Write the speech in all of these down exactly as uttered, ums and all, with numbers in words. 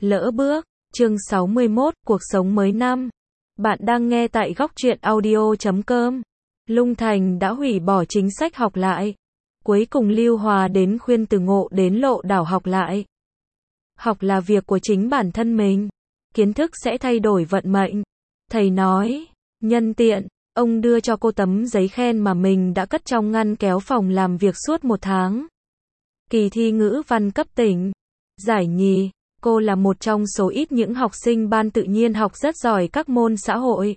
Lỡ bước, chương sáu mươi mốt, cuộc sống mới năm. Bạn đang nghe tại góc truyện audio chấm com. Lung Thành đã hủy bỏ chính sách học lại. Cuối cùng Lưu Hòa đến khuyên Từ Ngộ đến Lộ Đảo học lại. Học là việc của chính bản thân mình. Kiến thức sẽ thay đổi vận mệnh. Thầy nói, nhân tiện, ông đưa cho cô tấm giấy khen mà mình đã cất trong ngăn kéo phòng làm việc suốt một tháng. Kỳ thi ngữ văn cấp tỉnh. Giải nhì. Cô là một trong số ít những học sinh ban tự nhiên học rất giỏi các môn xã hội.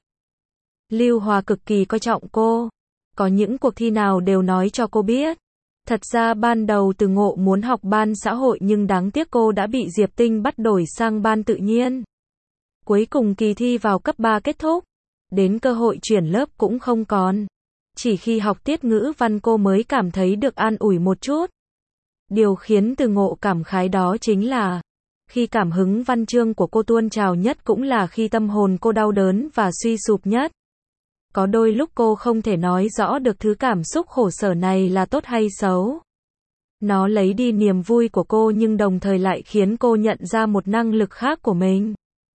Lưu Hòa cực kỳ coi trọng cô. Có những cuộc thi nào đều nói cho cô biết. Thật ra ban đầu Từ Ngộ muốn học ban xã hội nhưng đáng tiếc cô đã bị Diệp Tinh bắt đổi sang ban tự nhiên. Cuối cùng kỳ thi vào cấp ba kết thúc. Đến cơ hội chuyển lớp cũng không còn. Chỉ khi học tiết ngữ văn cô mới cảm thấy được an ủi một chút. Điều khiến Từ Ngộ cảm khái đó chính là khi cảm hứng văn chương của cô tuôn trào nhất cũng là khi tâm hồn cô đau đớn và suy sụp nhất. Có đôi lúc cô không thể nói rõ được thứ cảm xúc khổ sở này là tốt hay xấu. Nó lấy đi niềm vui của cô nhưng đồng thời lại khiến cô nhận ra một năng lực khác của mình.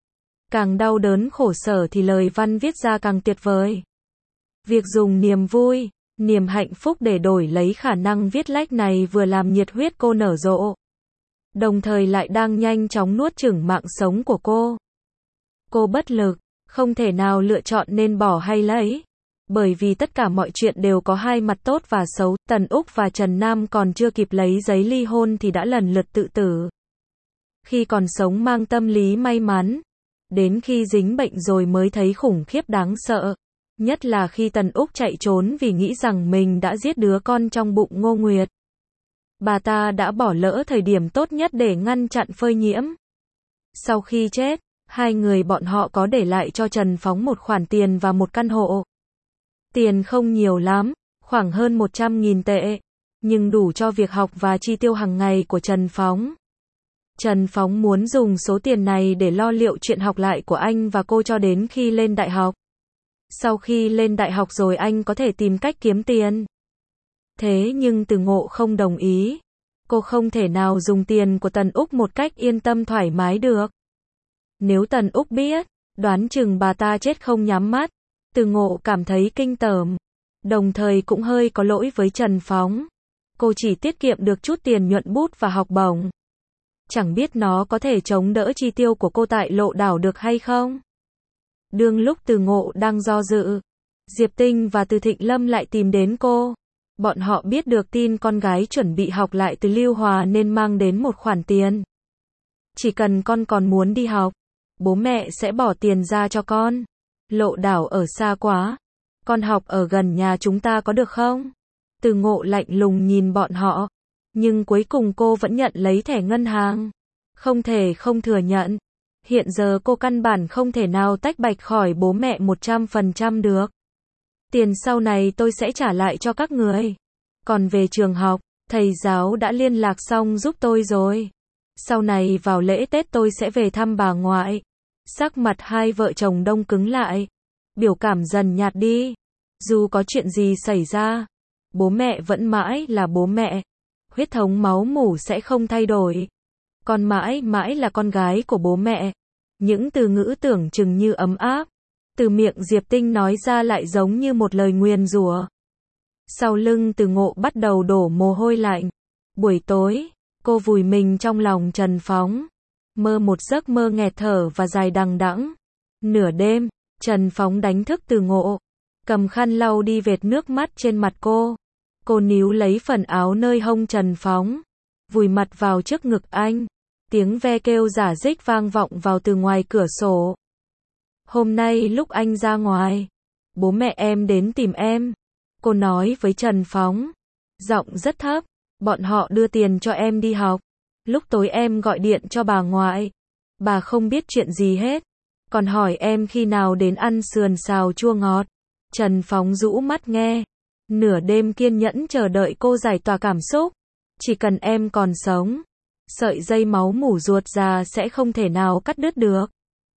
Càng đau đớn khổ sở thì lời văn viết ra càng tuyệt vời. Việc dùng niềm vui, niềm hạnh phúc để đổi lấy khả năng viết lách này vừa làm nhiệt huyết cô nở rộ. Đồng thời lại đang nhanh chóng nuốt chửng mạng sống của cô. Cô bất lực, không thể nào lựa chọn nên bỏ hay lấy. Bởi vì tất cả mọi chuyện đều có hai mặt tốt và xấu. Tần Úc và Trần Nam còn chưa kịp lấy giấy ly hôn thì đã lần lượt tự tử. Khi còn sống mang tâm lý may mắn. Đến khi dính bệnh rồi mới thấy khủng khiếp đáng sợ. Nhất là khi Tần Úc chạy trốn vì nghĩ rằng mình đã giết đứa con trong bụng Ngô Nguyệt. Bà ta đã bỏ lỡ thời điểm tốt nhất để ngăn chặn phơi nhiễm. Sau khi chết, hai người bọn họ có để lại cho Trần Phóng một khoản tiền và một căn hộ. Tiền không nhiều lắm, khoảng hơn một trăm nghìn tệ, nhưng đủ cho việc học và chi tiêu hàng ngày của Trần Phóng. Trần Phóng muốn dùng số tiền này để lo liệu chuyện học lại của anh và cô cho đến khi lên đại học. Sau khi lên đại học rồi anh có thể tìm cách kiếm tiền. Thế nhưng Từ Ngộ không đồng ý. Cô không thể nào dùng tiền của Tần Úc một cách yên tâm thoải mái được. Nếu Tần Úc biết, đoán chừng bà ta chết không nhắm mắt. Từ Ngộ cảm thấy kinh tởm. Đồng thời cũng hơi có lỗi với Trần Phóng. Cô chỉ tiết kiệm được chút tiền nhuận bút và học bổng. Chẳng biết nó có thể chống đỡ chi tiêu của cô tại Lộ Đảo được hay không? Đương lúc Từ Ngộ đang do dự, Diệp Tinh và Từ Thịnh Lâm lại tìm đến cô. Bọn họ biết được tin con gái chuẩn bị học lại từ Lưu Hòa nên mang đến một khoản tiền. Chỉ cần con còn muốn đi học, bố mẹ sẽ bỏ tiền ra cho con. Lộ Đảo ở xa quá. Con học ở gần nhà chúng ta có được không? Từ Ngộ lạnh lùng nhìn bọn họ. Nhưng cuối cùng cô vẫn nhận lấy thẻ ngân hàng. Không thể không thừa nhận. Hiện giờ cô căn bản không thể nào tách bạch khỏi bố mẹ một trăm phần trăm được. Tiền sau này tôi sẽ trả lại cho các người. Còn về trường học, thầy giáo đã liên lạc xong giúp tôi rồi. Sau này vào lễ Tết tôi sẽ về thăm bà ngoại. Sắc mặt hai vợ chồng đông cứng lại. Biểu cảm dần nhạt đi. Dù có chuyện gì xảy ra, bố mẹ vẫn mãi là bố mẹ. Huyết thống máu mủ sẽ không thay đổi. Con mãi mãi là con gái của bố mẹ. Những từ ngữ tưởng chừng như ấm áp. Từ miệng Diệp Tinh nói ra lại giống như một lời nguyền rủa. Sau lưng Từ Ngộ bắt đầu đổ mồ hôi lạnh. Buổi tối, cô vùi mình trong lòng Trần Phóng. Mơ một giấc mơ nghẹt thở và dài đằng đẵng. Nửa đêm, Trần Phóng đánh thức Từ Ngộ. Cầm khăn lau đi vệt nước mắt trên mặt cô. Cô níu lấy phần áo nơi hông Trần Phóng. Vùi mặt vào trước ngực anh. Tiếng ve kêu rả rích vang vọng vào từ ngoài cửa sổ. Hôm nay lúc anh ra ngoài, bố mẹ em đến tìm em. Cô nói với Trần Phóng. Giọng rất thấp. Bọn họ đưa tiền cho em đi học. Lúc tối em gọi điện cho bà ngoại. Bà không biết chuyện gì hết. Còn hỏi em khi nào đến ăn sườn xào chua ngọt. Trần Phóng rũ mắt nghe. Nửa đêm kiên nhẫn chờ đợi cô giải tỏa cảm xúc. Chỉ cần em còn sống, sợi dây máu mủ ruột già sẽ không thể nào cắt đứt được.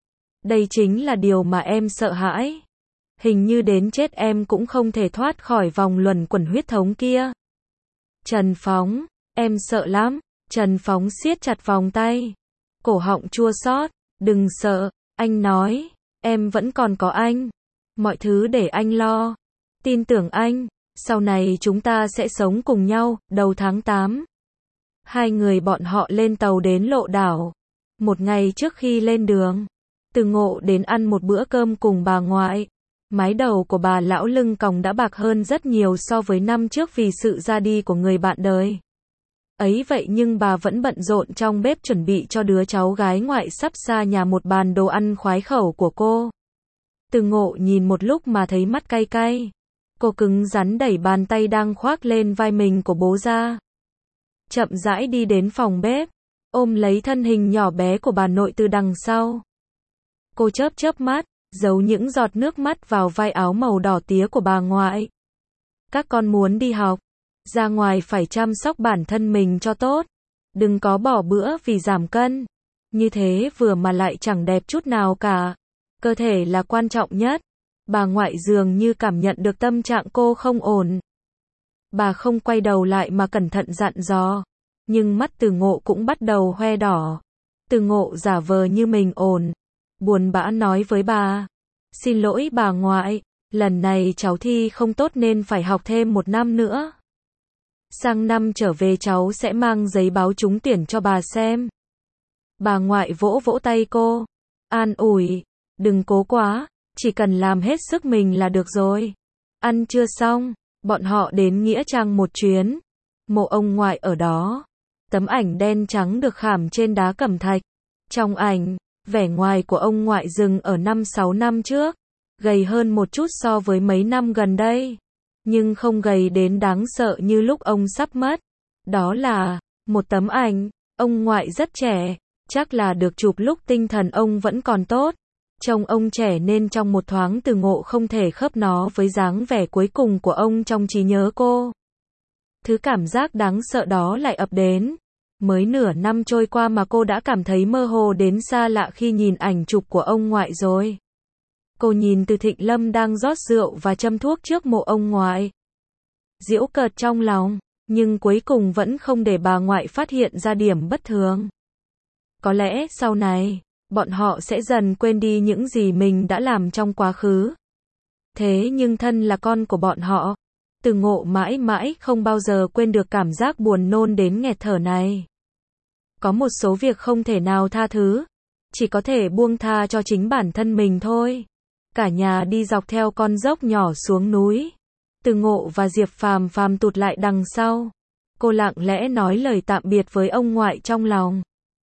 Đây chính là điều mà em sợ hãi. Hình như đến chết em cũng không thể thoát khỏi vòng luẩn quẩn huyết thống kia. Trần Phóng, em sợ lắm. Trần Phóng siết chặt vòng tay. cổ họng chua xót. Đừng sợ, anh nói, em vẫn còn có anh. Mọi thứ để anh lo. Tin tưởng anh, sau này chúng ta sẽ sống cùng nhau. Đầu tháng tám, hai người bọn họ lên tàu đến Lộ Đảo. Một ngày trước khi lên đường, Từ Ngộ đến ăn một bữa cơm cùng bà ngoại. Mái đầu của bà lão lưng còng đã bạc hơn rất nhiều so với năm trước vì sự ra đi của người bạn đời. Ấy vậy nhưng bà vẫn bận rộn trong bếp chuẩn bị cho đứa cháu gái ngoại sắp xa nhà một bàn đồ ăn khoái khẩu của cô. Từ Ngộ nhìn một lúc mà thấy mắt cay cay. Cô cứng rắn đẩy bàn tay đang khoác lên vai mình của bố ra. Chậm rãi đi đến phòng bếp, ôm lấy thân hình nhỏ bé của bà nội từ đằng sau. Cô chớp chớp mắt, giấu những giọt nước mắt vào vai áo màu đỏ tía của bà ngoại. Các con muốn đi học, ra ngoài phải chăm sóc bản thân mình cho tốt. Đừng có bỏ bữa vì giảm cân. Như thế vừa mà lại chẳng đẹp chút nào cả. Cơ thể là quan trọng nhất. Bà ngoại dường như cảm nhận được tâm trạng cô không ổn. Bà không quay đầu lại mà cẩn thận dặn dò. Nhưng mắt Từ Ngộ cũng bắt đầu hoe đỏ. Từ Ngộ giả vờ như mình ổn. Buồn bã nói với bà. Xin lỗi bà ngoại, lần này cháu thi không tốt nên phải học thêm một năm nữa. Sang năm trở về cháu sẽ mang giấy báo trúng tuyển cho bà xem. Bà ngoại vỗ vỗ tay cô. An ủi, đừng cố quá, chỉ cần làm hết sức mình là được rồi. Ăn trưa xong, bọn họ đến Nghĩa Trang một chuyến. Mộ ông ngoại ở đó. Tấm ảnh đen trắng được khảm trên đá cẩm thạch. Trong ảnh, vẻ ngoài của ông ngoại dừng ở năm sáu năm trước. Gầy hơn một chút so với mấy năm gần đây. Nhưng không gầy đến đáng sợ như lúc ông sắp mất. Đó là một tấm ảnh, ông ngoại rất trẻ, chắc là được chụp lúc tinh thần ông vẫn còn tốt. Trông ông trẻ nên trong một thoáng Từ Ngộ không thể khớp nó với dáng vẻ cuối cùng của ông trong trí nhớ cô. Thứ cảm giác đáng sợ đó lại ập đến. Mới nửa năm trôi qua mà cô đã cảm thấy mơ hồ đến xa lạ khi nhìn ảnh chụp của ông ngoại rồi. Cô nhìn Từ Thịnh Lâm đang rót rượu và châm thuốc trước mộ ông ngoại. Giễu cợt trong lòng, nhưng cuối cùng vẫn không để bà ngoại phát hiện ra điểm bất thường. Có lẽ sau này, bọn họ sẽ dần quên đi những gì mình đã làm trong quá khứ. Thế nhưng thân là con của bọn họ, Từ Ngộ mãi mãi không bao giờ quên được cảm giác buồn nôn đến nghẹt thở này. Có một số việc không thể nào tha thứ, chỉ có thể buông tha cho chính bản thân mình thôi. Cả nhà đi dọc theo con dốc nhỏ xuống núi. Từ Ngộ và Diệp Phàm Phàm tụt lại đằng sau. Cô lặng lẽ nói lời tạm biệt với ông ngoại trong lòng.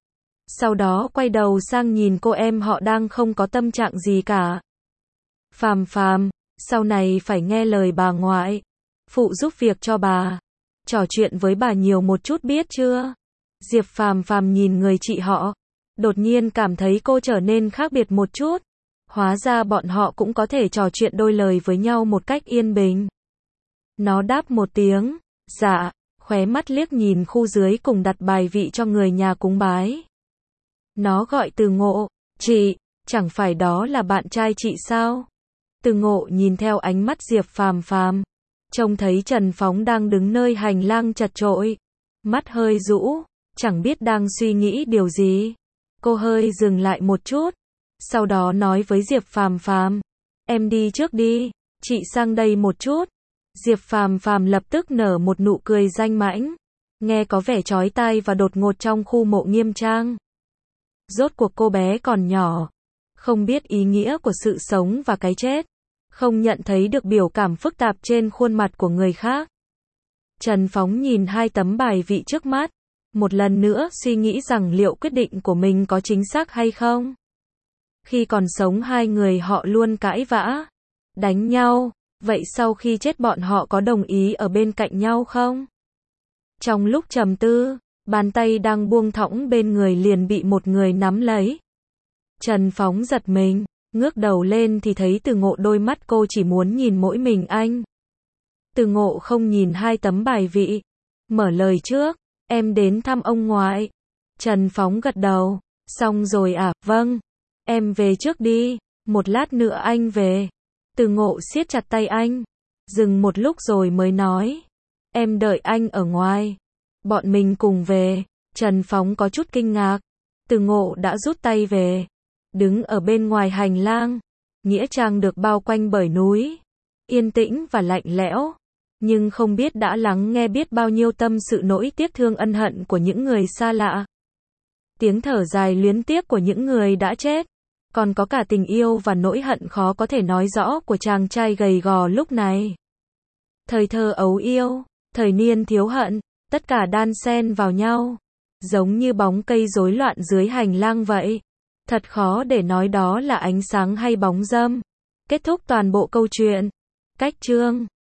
Sau đó quay đầu sang nhìn cô em họ đang không có tâm trạng gì cả. Phàm Phàm, sau này phải nghe lời bà ngoại. Phụ giúp việc cho bà. Trò chuyện với bà nhiều một chút biết chưa? Diệp Phàm Phàm nhìn người chị họ. Đột nhiên cảm thấy cô trở nên khác biệt một chút. Hóa ra bọn họ cũng có thể trò chuyện đôi lời với nhau một cách yên bình. Nó đáp một tiếng, dạ, khóe mắt liếc nhìn khu dưới cùng đặt bài vị cho người nhà cúng bái. Nó gọi Từ Ngộ, chị, chẳng phải đó là bạn trai chị sao? Từ Ngộ nhìn theo ánh mắt Diệp Phàm Phàm, trông thấy Trần Phóng đang đứng nơi hành lang chật chội, mắt hơi rũ, chẳng biết đang suy nghĩ điều gì. Cô hơi dừng lại một chút, sau đó nói với Diệp Phàm Phàm, em đi trước đi, chị sang đây một chút. Diệp Phàm Phàm lập tức nở một nụ cười danh mãnh, nghe có vẻ chói tai và đột ngột trong khu mộ nghiêm trang. Rốt cuộc cô bé còn nhỏ, không biết ý nghĩa của sự sống và cái chết, không nhận thấy được biểu cảm phức tạp trên khuôn mặt của người khác. Trần Phóng nhìn hai tấm bài vị trước mắt, một lần nữa suy nghĩ rằng liệu quyết định của mình có chính xác hay không. Khi còn sống hai người họ luôn cãi vã, đánh nhau, vậy sau khi chết bọn họ có đồng ý ở bên cạnh nhau không? Trong lúc trầm tư, bàn tay đang buông thõng bên người liền bị một người nắm lấy. Trần Phóng giật mình, ngước đầu lên thì thấy Từ Ngộ, đôi mắt cô chỉ muốn nhìn mỗi mình anh. Từ Ngộ không nhìn hai tấm bài vị, mở lời trước, em đến thăm ông ngoại. Trần Phóng gật đầu, xong rồi à, vâng, em về trước đi, một lát nữa anh về. Từ Ngộ siết chặt tay anh, dừng một lúc rồi mới nói, em đợi anh ở ngoài, bọn mình cùng về. Trần Phóng có chút kinh ngạc, Từ Ngộ đã rút tay về. Đứng ở bên ngoài hành lang. Nghĩa trang được bao quanh bởi núi. Yên tĩnh và lạnh lẽo. Nhưng không biết đã lắng nghe biết bao nhiêu tâm sự nỗi tiếc thương ân hận của những người xa lạ. Tiếng thở dài luyến tiếc của những người đã chết. Còn có cả tình yêu và nỗi hận khó có thể nói rõ của chàng trai gầy gò lúc này. Thời thơ ấu yêu, thời niên thiếu hận, tất cả đan xen vào nhau. Giống như bóng cây rối loạn dưới hành lang vậy. Thật khó để nói đó là ánh sáng hay bóng dâm. Kết thúc toàn bộ câu chuyện. Cách chương